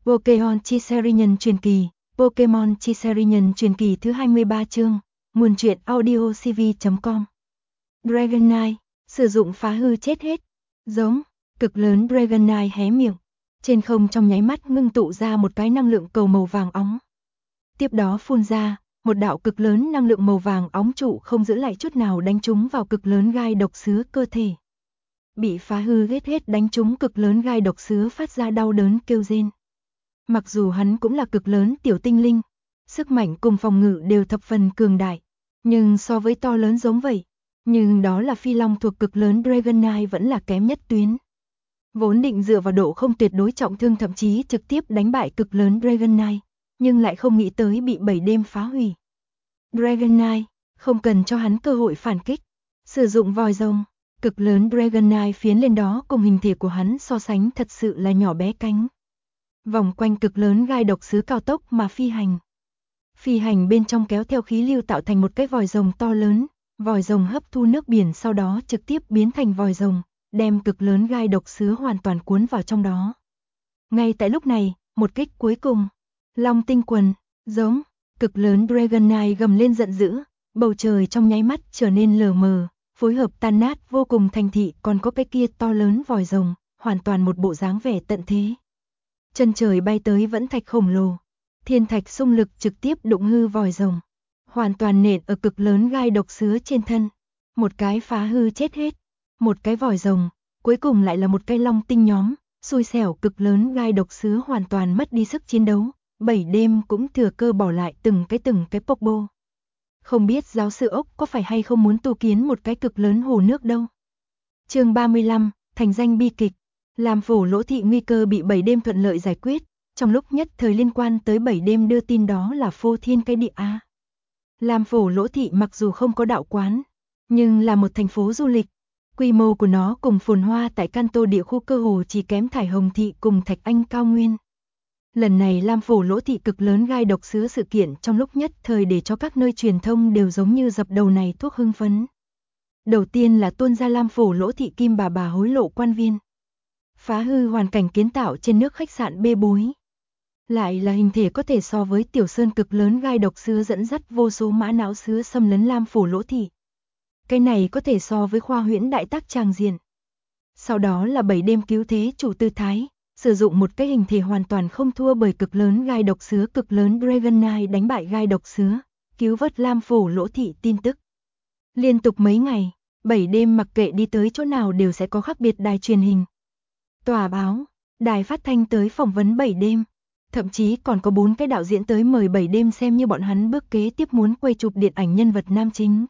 Pokémon Chiserian truyền kỳ, Pokémon Chiserian truyền kỳ thứ 23 chương, nguồn truyện audiocv.com. Dragonite, sử dụng phá hư chết hết. Giống, cực lớn Dragonite hé miệng. Trên không trong nháy mắt ngưng tụ ra một cái năng lượng cầu màu vàng óng. Tiếp đó phun ra, một đạo cực lớn năng lượng màu vàng óng trụ không giữ lại chút nào đánh trúng vào cực lớn gai độc sứa cơ thể. Bị phá hư hết đánh trúng cực lớn gai độc sứa phát ra đau đớn kêu rên. Mặc dù hắn cũng là cực lớn tiểu tinh linh, sức mạnh cùng phòng ngự đều thập phần cường đại, nhưng so với to lớn giống vậy, nhưng đó là phi long thuộc cực lớn Dragonite vẫn là kém nhất tuyến. Vốn định dựa vào độ không tuyệt đối trọng thương thậm chí trực tiếp đánh bại cực lớn Dragonite, nhưng lại không nghĩ tới bị 7 đêm phá hủy. Dragonite, không cần cho hắn cơ hội phản kích, sử dụng vòi rồng, cực lớn Dragonite phiến lên đó cùng hình thể của hắn so sánh thật sự là nhỏ bé cánh. Vòng quanh cực lớn gai độc sứ cao tốc mà phi hành. Phi hành bên trong kéo theo khí lưu tạo thành một cái vòi rồng to lớn, vòi rồng hấp thu nước biển sau đó trực tiếp biến thành vòi rồng, đem cực lớn gai độc sứ hoàn toàn cuốn vào trong đó. Ngay tại lúc này, một kích cuối cùng, Long tinh quần, giống, cực lớn Dragonite gầm lên giận dữ, bầu trời trong nháy mắt trở nên lờ mờ, phối hợp tan nát vô cùng thành thị còn có cái kia to lớn vòi rồng, hoàn toàn một bộ dáng vẻ tận thế. Chân trời bay tới vẫn thạch khổng lồ, thiên thạch xung lực trực tiếp đụng hư vòi rồng, hoàn toàn nện ở cực lớn gai độc sứa trên thân, một cái phá hư chết hết, một cái vòi rồng, cuối cùng lại là một cái long tinh nhóm, xui xẻo cực lớn gai độc sứa hoàn toàn mất đi sức chiến đấu, 7 đêm cũng thừa cơ bỏ lại từng cái Pokéball. Không biết giáo sư ốc có phải hay không muốn tu kiến một cái cực lớn hồ nước đâu. Chương 35, thành danh bi kịch. Lam Phổ Lỗ Thị nguy cơ bị 7 đêm thuận lợi giải quyết, trong lúc nhất thời liên quan tới 7 đêm đưa tin đó là phô thiên cái địa A. Lam Phổ Lỗ Thị mặc dù không có đạo quán, nhưng là một thành phố du lịch, quy mô của nó cùng phồn hoa tại Kanto địa khu cơ hồ chỉ kém Thải Hồng Thị cùng Thạch Anh cao nguyên. Lần này Lam Phổ Lỗ Thị cực lớn gai độc sứa sự kiện trong lúc nhất thời để cho các nơi truyền thông đều giống như dập đầu này thuốc hưng phấn. Đầu tiên là tuôn ra Lam Phổ Lỗ Thị kim bà hối lộ quan viên. Phá hư hoàn cảnh kiến tạo trên nước khách sạn bê bối. Lại là hình thể có thể so với tiểu sơn cực lớn gai độc sứa dẫn dắt vô số mã não sứa xâm lấn Lam Phổ Lỗ Thị. Cái này có thể so với khoa huyễn đại tác tràng diện. Sau đó là 7 đêm cứu thế chủ tư thái, sử dụng một cái hình thể hoàn toàn không thua bởi cực lớn gai độc sứa cực lớn Dragonite đánh bại gai độc sứa, cứu vớt Lam Phổ Lỗ Thị tin tức. Liên tục mấy ngày, 7 đêm mặc kệ đi tới chỗ nào đều sẽ có khác biệt đài truyền hình, tòa báo, đài phát thanh tới phỏng vấn 7 đêm, thậm chí còn có 4 cái đạo diễn tới mời 7 đêm xem như bọn hắn bước kế tiếp muốn quay chụp điện ảnh nhân vật nam chính.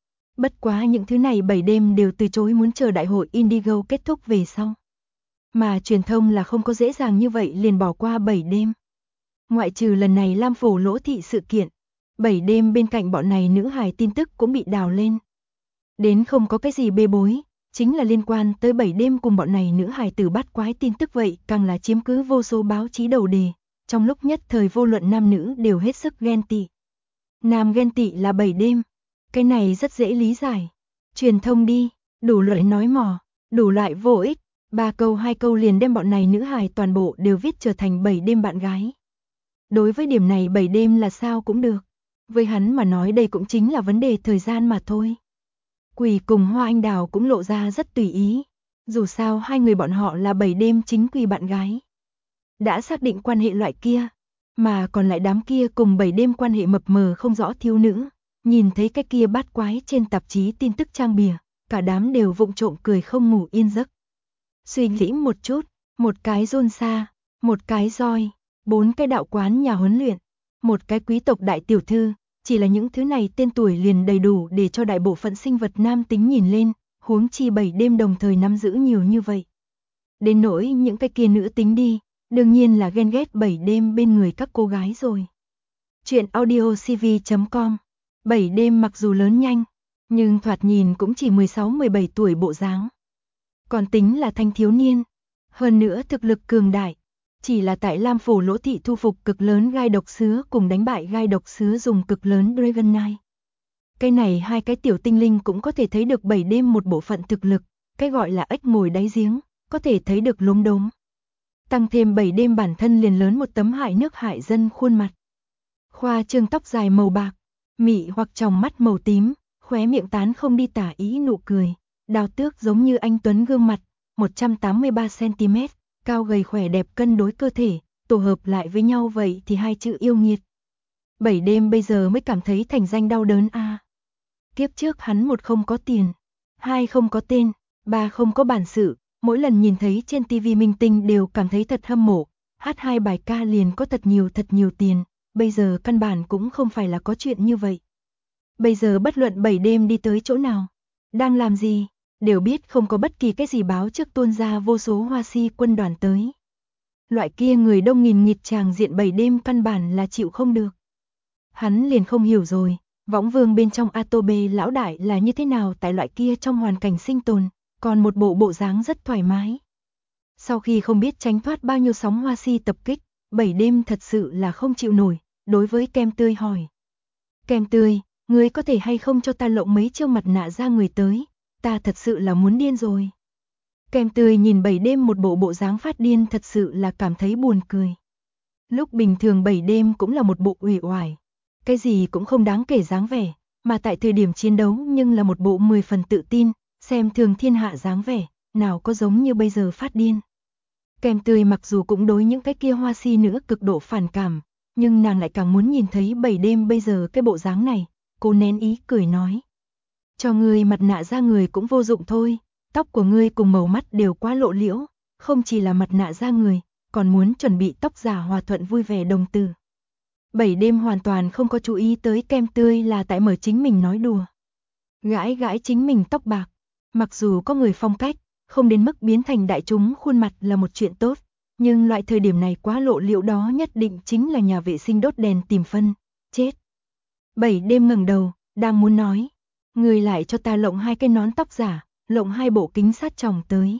Bất quá những thứ này 7 đêm đều từ chối muốn chờ đại hội Indigo kết thúc về sau. Mà truyền thông là không có dễ dàng như vậy liền bỏ qua 7 đêm. Ngoại trừ lần này Lam Phổ Lỗ Thị sự kiện, 7 đêm bên cạnh bọn này nữ hài tin tức cũng bị đào lên. Đến không có cái gì bê bối, chính là liên quan tới 7 đêm cùng bọn này nữ hài tử bắt quái tin tức vậy càng là chiếm cứ vô số báo chí đầu đề, trong lúc nhất thời vô luận nam nữ đều hết sức ghen tị. Nam ghen tị là 7 đêm, cái này rất dễ lý giải. Truyền thông đi, đủ loại nói mò, đủ loại vô ích, 3 câu 2 câu liền đem bọn này nữ hài toàn bộ đều viết trở thành 7 đêm bạn gái. Đối với điểm này 7 đêm là sao cũng được, với hắn mà nói đây cũng chính là vấn đề thời gian mà thôi. Quỷ cùng Hoa Anh Đào cũng lộ ra rất tùy ý, dù sao hai người bọn họ là 7 đêm chính quy bạn gái. Đã xác định quan hệ loại kia, mà còn lại đám kia cùng 7 đêm quan hệ mập mờ không rõ thiếu nữ, nhìn thấy cái kia bát quái trên tạp chí tin tức trang bìa, cả đám đều vụng trộm cười không ngủ yên giấc. Suy nghĩ một chút, một cái rôn xa, một cái roi, 4 cái đạo quán nhà huấn luyện, một cái quý tộc đại tiểu thư, chỉ là những thứ này tên tuổi liền đầy đủ để cho đại bộ phận sinh vật nam tính nhìn lên, huống chi 7 đêm đồng thời nắm giữ nhiều như vậy. Đến nỗi những cái kia nữ tính đi, đương nhiên là ghen ghét 7 đêm bên người các cô gái rồi. Chuyện audiocv.com. 7 đêm mặc dù lớn nhanh, nhưng thoạt nhìn cũng chỉ 16-17 tuổi bộ dáng. Còn tính là thanh thiếu niên, hơn nữa thực lực cường đại. Chỉ là tại Lam Phổ Lỗ Thị thu phục cực lớn gai độc sứa cùng đánh bại gai độc sứa dùng cực lớn Dragonite. Cái này hai cái tiểu tinh linh cũng có thể thấy được 7 đêm một bộ phận thực lực, cái gọi là ếch ngồi đáy giếng, có thể thấy được lốm đốm. Tăng thêm 7 đêm bản thân liền lớn một tấm hại nước hại dân khuôn mặt. Khoa trương tóc dài màu bạc, mị hoặc tròng mắt màu tím, khóe miệng tán không đi tả ý nụ cười. Đào Tước giống như anh tuấn gương mặt, 183cm, cao gầy khỏe đẹp cân đối cơ thể, tổ hợp lại với nhau vậy thì hai chữ yêu nghiệt. 7 đêm bây giờ mới cảm thấy thành danh đau đớn a. Kiếp trước hắn 1 không có tiền, 2 không có tên, 3 không có bản sự, mỗi lần nhìn thấy trên TV minh tinh đều cảm thấy thật hâm mộ, hát 2 bài ca liền có thật nhiều tiền, bây giờ căn bản cũng không phải là có chuyện như vậy. Bây giờ bất luận 7 đêm đi tới chỗ nào, đang làm gì, đều biết không có bất kỳ cái gì báo trước tuôn ra vô số hoa si quân đoàn tới. Loại kia người đông nghìn nghịt tràng diện 7 đêm căn bản là chịu không được. Hắn liền không hiểu rồi, võng vương bên trong Atobe lão đại là như thế nào tại loại kia trong hoàn cảnh sinh tồn, còn một bộ dáng rất thoải mái. Sau khi không biết tránh thoát bao nhiêu sóng hoa si tập kích, 7 đêm thật sự là không chịu nổi, đối với Kem Tươi hỏi. Kem Tươi, ngươi có thể hay không cho ta lộng mấy chiêu mặt nạ ra người tới, ta thật sự là muốn điên rồi. Kem Tươi nhìn 7 đêm một bộ dáng phát điên thật sự là cảm thấy buồn cười. Lúc bình thường 7 đêm cũng là một bộ uể oải, cái gì cũng không đáng kể dáng vẻ, mà tại thời điểm chiến đấu nhưng là một bộ 10 phần tự tin, xem thường thiên hạ dáng vẻ, nào có giống như bây giờ phát điên. Kem Tươi mặc dù cũng đối những cái kia hoa si nữa cực độ phản cảm, nhưng nàng lại càng muốn nhìn thấy 7 đêm bây giờ cái bộ dáng này, cô nén ý cười nói. Cho ngươi mặt nạ ra người cũng vô dụng thôi, tóc của ngươi cùng màu mắt đều quá lộ liễu, không chỉ là mặt nạ ra người, còn muốn chuẩn bị tóc giả hòa thuận vui vẻ đồng từ. 7 đêm hoàn toàn không có chú ý tới Kem Tươi là tại mở chính mình nói đùa. Gãi gãi chính mình tóc bạc, mặc dù có người phong cách, không đến mức biến thành đại chúng khuôn mặt là một chuyện tốt, nhưng loại thời điểm này quá lộ liễu đó nhất định chính là nhà vệ sinh đốt đèn tìm phân, chết. 7 đêm ngẩng đầu, đang muốn nói, người lại cho ta lộng 2 cái nón tóc giả, lộng 2 bộ kính sát tròng tới.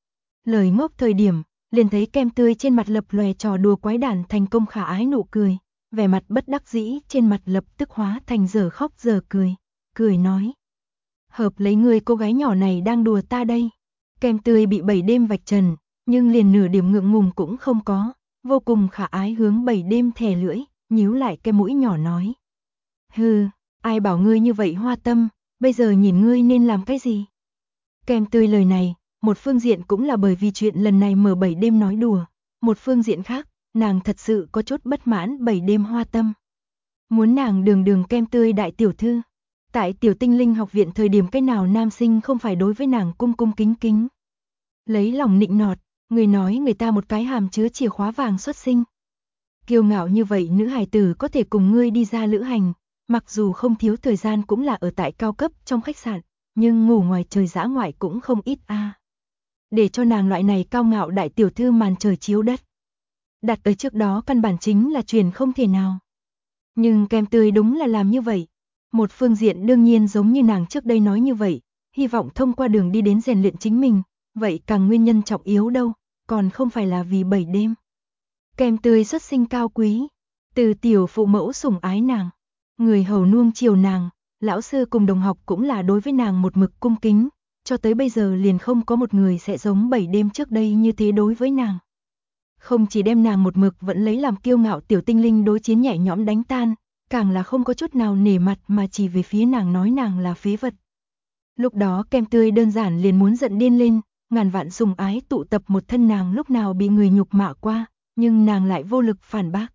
Lời ngốc thời điểm, liền thấy Kem Tươi trên mặt lập lòe trò đùa quái đản thành công khả ái nụ cười, vẻ mặt bất đắc dĩ trên mặt lập tức hóa thành giờ khóc giờ cười, cười nói. Hợp lấy người cô gái nhỏ này đang đùa ta đây. Kem Tươi bị 7 đêm vạch trần, nhưng liền nửa điểm ngượng ngùng cũng không có, vô cùng khả ái hướng 7 đêm thè lưỡi, nhíu lại cái mũi nhỏ nói. Hừ, ai bảo ngươi như vậy hoa tâm, bây giờ nhìn ngươi nên làm cái gì? Kem Tươi lời này, một phương diện cũng là bởi vì chuyện lần này mở 7 đêm nói đùa, một phương diện khác, nàng thật sự có chút bất mãn 7 đêm hoa tâm. Muốn nàng đường Kem Tươi đại tiểu thư. Tại Tiểu Tinh Linh học viện thời điểm cái nào nam sinh không phải đối với nàng cung kính. Lấy lòng nịnh nọt, người nói người ta một cái hàm chứa chìa khóa vàng xuất sinh. Kiêu ngạo như vậy nữ hài tử có thể cùng ngươi đi ra lữ hành, mặc dù không thiếu thời gian cũng là ở tại cao cấp trong khách sạn, nhưng ngủ ngoài trời dã ngoại cũng không ít a. Để cho nàng loại này cao ngạo đại tiểu thư màn trời chiếu đất. Đặt ở trước đó căn bản chính là chuyện không thể nào. Nhưng Kem Tươi đúng là làm như vậy. Một phương diện đương nhiên giống như nàng trước đây nói như vậy, hy vọng thông qua đường đi đến rèn luyện chính mình, vậy càng nguyên nhân trọng yếu đâu, còn không phải là vì 7 đêm. Kem Tươi xuất sinh cao quý, từ tiểu phụ mẫu sủng ái nàng, người hầu nuông chiều nàng, lão sư cùng đồng học cũng là đối với nàng một mực cung kính, cho tới bây giờ liền không có một người sẽ giống 7 đêm trước đây như thế đối với nàng. Không chỉ đem nàng một mực vẫn lấy làm kiêu ngạo Tiểu Tinh Linh đối chiến nhẹ nhõm đánh tan, càng là không có chút nào nể mặt mà chỉ về phía nàng nói nàng là phế vật. Lúc đó Kem Tươi đơn giản liền muốn giận điên lên, ngàn vạn sùng ái tụ tập một thân nàng lúc nào bị người nhục mạ qua, nhưng nàng lại vô lực phản bác.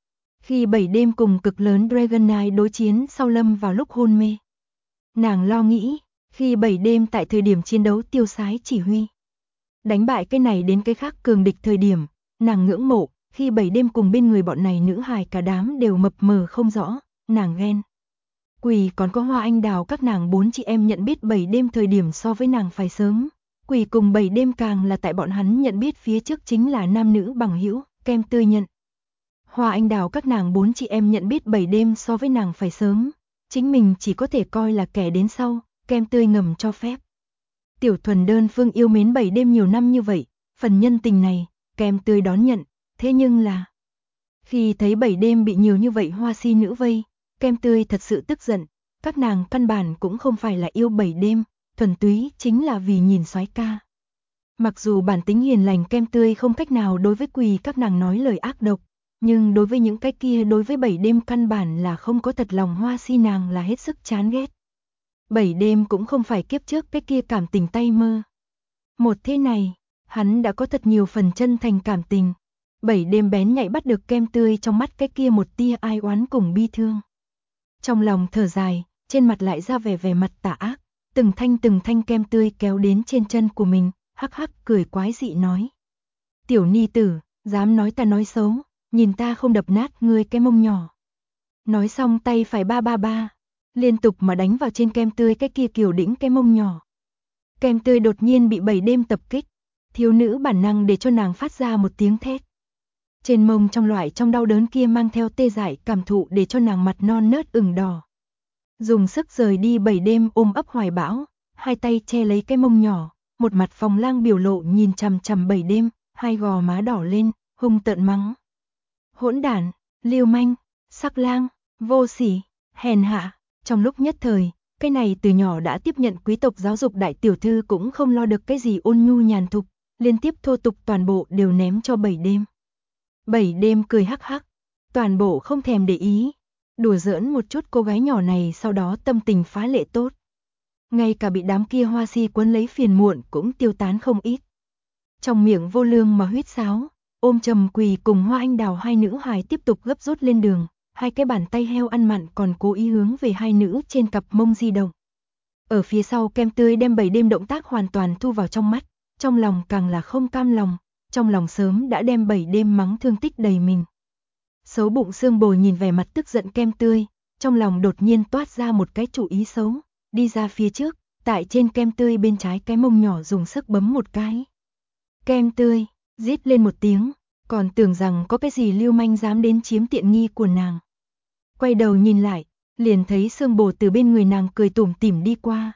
Khi 7 đêm cùng cực lớn Dragon Knight đối chiến sau lâm vào lúc hôn mê. Nàng lo nghĩ, khi 7 đêm tại thời điểm chiến đấu tiêu sái chỉ huy. Đánh bại cái này đến cái khác cường địch thời điểm, nàng ngưỡng mộ, khi 7 đêm cùng bên người bọn này nữ hài cả đám đều mập mờ không rõ, nàng ghen. Quỳ còn có Hoa Anh Đào các nàng 4 chị em nhận biết 7 đêm thời điểm so với nàng phải sớm. Quỳ cùng 7 đêm càng là tại bọn hắn nhận biết phía trước chính là nam nữ bằng hữu, Kem Tươi nhận. Hoa Anh Đào các nàng 4 chị em nhận biết 7 đêm so với nàng phải sớm, chính mình chỉ có thể coi là kẻ đến sau, Kem Tươi ngầm cho phép. Tiểu Thuần đơn phương yêu mến 7 đêm nhiều năm như vậy, phần nhân tình này, Kem Tươi đón nhận, thế nhưng là khi thấy 7 đêm bị nhiều như vậy hoa si nữ vây, Kem Tươi thật sự tức giận, các nàng căn bản cũng không phải là yêu 7 đêm, thuần túy chính là vì nhìn soái ca. Mặc dù bản tính hiền lành kem tươi không cách nào đối với Quỳ các nàng nói lời ác độc, nhưng đối với những cái kia đối với 7 đêm căn bản là không có thật lòng Hoa Si nàng là hết sức chán ghét. 7 đêm cũng không phải kiếp trước cái kia cảm tình tay mơ. Một thế này, hắn đã có thật nhiều phần chân thành cảm tình. 7 đêm bén nhạy bắt được kem tươi trong mắt cái kia một tia ai oán cùng bi thương. Trong lòng thở dài, trên mặt lại ra vẻ mặt tà ác, từng thanh kem tươi kéo đến trên chân của mình, hắc hắc cười quái dị nói. Tiểu ni tử, dám nói ta nói xấu, nhìn ta không đập nát ngươi cái mông nhỏ. Nói xong tay phải ba, liên tục mà đánh vào trên kem tươi cái kia kiều đĩnh cái mông nhỏ. Kem tươi đột nhiên bị 7 đêm tập kích, thiếu nữ bản năng để cho nàng phát ra một tiếng thét. Trên mông trong đau đớn kia mang theo tê dại cảm thụ để cho nàng mặt non nớt ửng đỏ. Dùng sức rời đi 7 đêm ôm ấp hoài bão, hai tay che lấy cái mông nhỏ, một mặt phòng lang biểu lộ nhìn chằm 7 đêm, hai gò má đỏ lên, hung tợn mắng. Hỗn đản, lưu manh, sắc lang, vô sỉ, hèn hạ. Trong lúc nhất thời, cái này từ nhỏ đã tiếp nhận quý tộc giáo dục đại tiểu thư cũng không lo được cái gì ôn nhu nhàn thục, liên tiếp thô tục toàn bộ đều ném cho 7 đêm. 7 đêm cười hắc hắc, toàn bộ không thèm để ý, đùa giỡn một chút cô gái nhỏ này sau đó tâm tình phá lệ tốt. Ngay cả bị đám kia Hoa Si quấn lấy phiền muộn cũng tiêu tán không ít. Trong miệng vô lương mà huýt sáo, ôm Trầm Quỳ cùng Hoa Anh Đào hai nữ hài tiếp tục gấp rút lên đường, hai cái bàn tay heo ăn mặn còn cố ý hướng về hai nữ trên cặp mông di động. Ở phía sau kem tươi đem 7 đêm động tác hoàn toàn thu vào trong mắt, trong lòng càng là không cam lòng, trong lòng sớm đã đem 7 đêm mắng thương tích đầy mình. Xấu bụng Sương Bồi nhìn vẻ mặt tức giận kem tươi, trong lòng đột nhiên toát ra một cái chủ ý xấu, đi ra phía trước, tại trên kem tươi bên trái cái mông nhỏ dùng sức bấm một cái. Kem tươi, rít lên một tiếng, còn tưởng rằng có cái gì lưu manh dám đến chiếm tiện nghi của nàng. Quay đầu nhìn lại, liền thấy Sương Bồ từ bên người nàng cười tủm tỉm đi qua.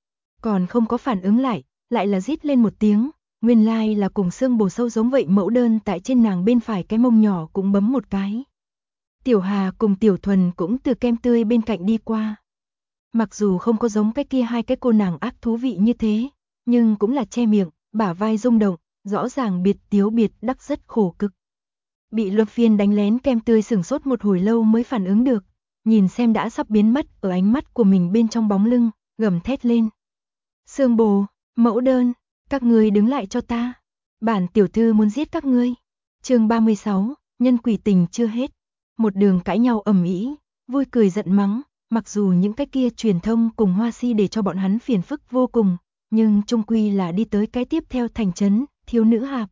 Còn không có phản ứng lại là rít lên một tiếng, nguyên lai là cùng Sương Bồ sâu giống vậy mẫu đơn tại trên nàng bên phải cái mông nhỏ cũng bấm một cái. Tiểu Hà cùng Tiểu Thuần cũng từ kem tươi bên cạnh đi qua. Mặc dù không có giống cái kia hai cái cô nàng ác thú vị như thế, nhưng cũng là che miệng, bả vai rung động, rõ ràng biệt tiếu biệt đắc rất khổ cực. Bị Luật Phiên đánh lén kem tươi sửng sốt một hồi lâu mới phản ứng được, nhìn xem đã sắp biến mất ở ánh mắt của mình bên trong bóng lưng, gầm thét lên. Sương Bồ, mẫu đơn, các ngươi đứng lại cho ta, bản tiểu thư muốn giết các ngươi. Chương 36, nhân quỷ tình chưa hết. Một đường cãi nhau ầm ĩ, vui cười giận mắng, mặc dù những cái kia truyền thông cùng Hoa Si để cho bọn hắn phiền phức vô cùng, nhưng chung quy là đi tới cái tiếp theo thành trấn, Thiếu Nữ Hạp.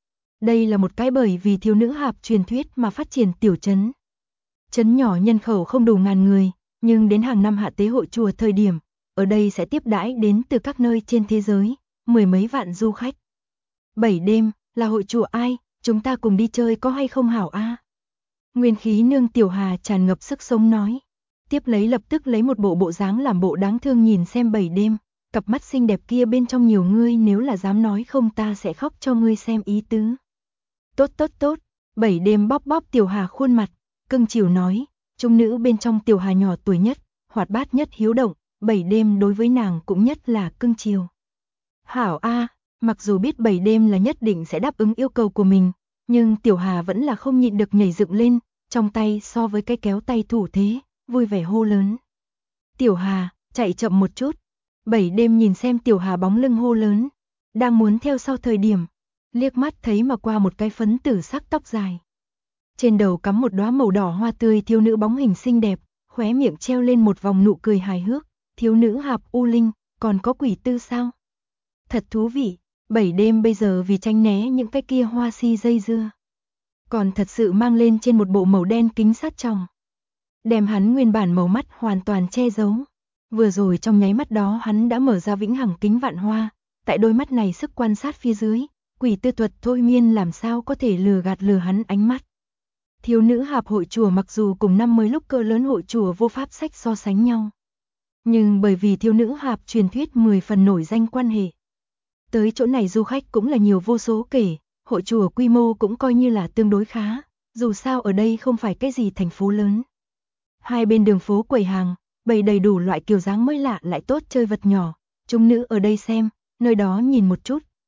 Đây là một cái bởi vì Thiếu Nữ Hạp truyền thuyết mà phát triển tiểu trấn. Trấn nhỏ nhân khẩu không đủ ngàn người, nhưng đến hàng năm hạ tế hội chùa thời điểm, ở đây sẽ tiếp đãi đến từ các nơi trên thế giới, mười mấy vạn du khách. 7 đêm, là hội chùa ai, chúng ta cùng đi chơi có hay không hảo a? Nguyên khí nương Tiểu Hà tràn ngập sức sống nói. Tiếp lấy lập tức lấy một bộ dáng làm bộ đáng thương nhìn xem 7 đêm, cặp mắt xinh đẹp kia bên trong nhiều ngươi nếu là dám nói không ta sẽ khóc cho ngươi xem ý tứ. Tốt, 7 đêm bóp Tiểu Hà khuôn mặt, cưng chiều nói, trung nữ bên trong Tiểu Hà nhỏ tuổi nhất, hoạt bát nhất hiếu động, 7 đêm đối với nàng cũng nhất là cưng chiều. Hảo a, mặc dù biết 7 đêm là nhất định sẽ đáp ứng yêu cầu của mình, nhưng Tiểu Hà vẫn là không nhịn được nhảy dựng lên, trong tay so với cái kéo tay thủ thế, vui vẻ hô lớn. Tiểu Hà, chạy chậm một chút. 7 đêm nhìn xem Tiểu Hà bóng lưng hô lớn, đang muốn theo sau thời điểm, liếc mắt thấy mà qua một cái phấn tử sắc tóc dài. Trên đầu cắm một đóa màu đỏ hoa tươi thiếu nữ bóng hình xinh đẹp, khóe miệng treo lên một vòng nụ cười hài hước, Thiếu Nữ Hạp U Linh, còn có quỷ tư sao? Thật thú vị, 7 đêm bây giờ vì tránh né những cái kia Hoa Si dây dưa. Còn thật sự mang lên trên một bộ màu đen kính sát tròng. Đem hắn nguyên bản màu mắt hoàn toàn che giấu. Vừa rồi trong nháy mắt đó hắn đã mở ra vĩnh hằng kính vạn hoa, tại đôi mắt này sức quan sát phía dưới, quỷ tư thuật thôi miên làm sao có thể lừa hắn ánh mắt. Thiếu Nữ Hạp hội chùa mặc dù cùng năm mới lúc cỡ lớn hội chùa vô pháp sách so sánh nhau, nhưng bởi vì Thiếu Nữ Hạp truyền thuyết 10 phần nổi danh quan hệ, tới chỗ này du khách cũng là nhiều vô số kể, hội chùa quy mô cũng coi như là tương đối khá, dù sao ở đây không phải cái gì thành phố lớn. Hai bên đường phố quầy hàng, bày đầy đủ loại kiểu dáng mới lạ lại tốt chơi vật nhỏ, chúng nữ ở đây xem, nơi đó nhìn một chút,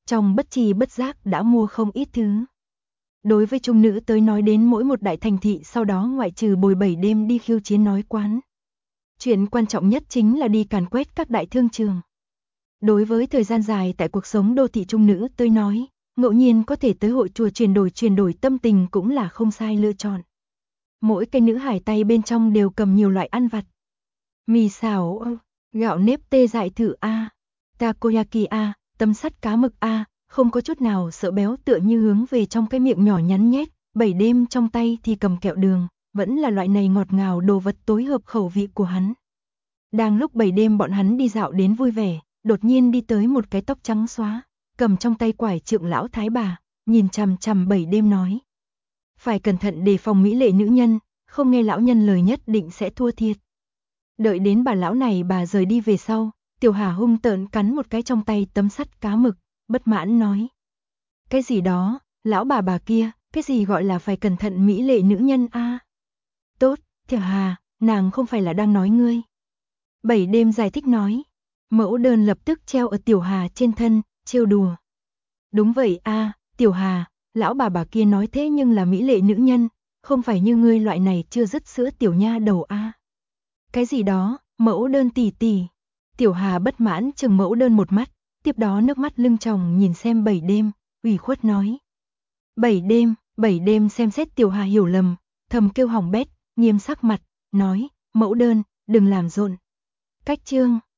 trong bất tri bất giác đã mua không ít thứ. Đối với trung nữ tới nói đến mỗi một đại thành thị sau đó ngoại trừ bồi 7 đêm đi khiêu chiến nói quán. Chuyện quan trọng nhất chính là đi càn quét các đại thương trường. Đối với thời gian dài tại cuộc sống đô thị trung nữ tới nói, ngẫu nhiên có thể tới hội chùa chuyển đổi tâm tình cũng là không sai lựa chọn. Mỗi cây nữ hải tay bên trong đều cầm nhiều loại ăn vặt. Mì xào gạo nếp tê dại thử a, takoyaki a, tấm sắt cá mực a, không có chút nào sợ béo tựa như hướng về trong cái miệng nhỏ nhắn nhét, 7 đêm trong tay thì cầm kẹo đường, vẫn là loại này ngọt ngào đồ vật tối hợp khẩu vị của hắn. Đang lúc 7 đêm bọn hắn đi dạo đến vui vẻ, đột nhiên đi tới một cái tóc trắng xóa, cầm trong tay quải trượng lão thái bà, nhìn chằm chằm 7 đêm nói. Phải cẩn thận đề phòng mỹ lệ nữ nhân, không nghe lão nhân lời nhất định sẽ thua thiệt. Đợi đến bà lão này bà rời đi về sau, Tiểu Hà hung tợn cắn một cái trong tay tấm sắt cá mực, bất mãn nói. Cái gì đó, lão bà kia, cái gì gọi là phải cẩn thận mỹ lệ nữ nhân a? Tốt, Tiểu Hà, nàng không phải là đang nói ngươi. 7 đêm giải thích nói. Mẫu đơn lập tức treo ở Tiểu Hà trên thân, trêu đùa. Đúng vậy a, Tiểu Hà, lão bà kia nói thế nhưng là mỹ lệ nữ nhân, không phải như ngươi loại này chưa dứt sữa tiểu nha đầu a. Cái gì đó, mẫu đơn tỷ tỷ. Tiểu Hà bất mãn chừng mẫu đơn một mắt, tiếp đó nước mắt lưng tròng nhìn xem 7 đêm, ủy khuất nói. 7 đêm xem xét Tiểu Hà hiểu lầm, thầm kêu hỏng bét, nghiêm sắc mặt, nói, mẫu đơn, đừng làm rộn. Cách chương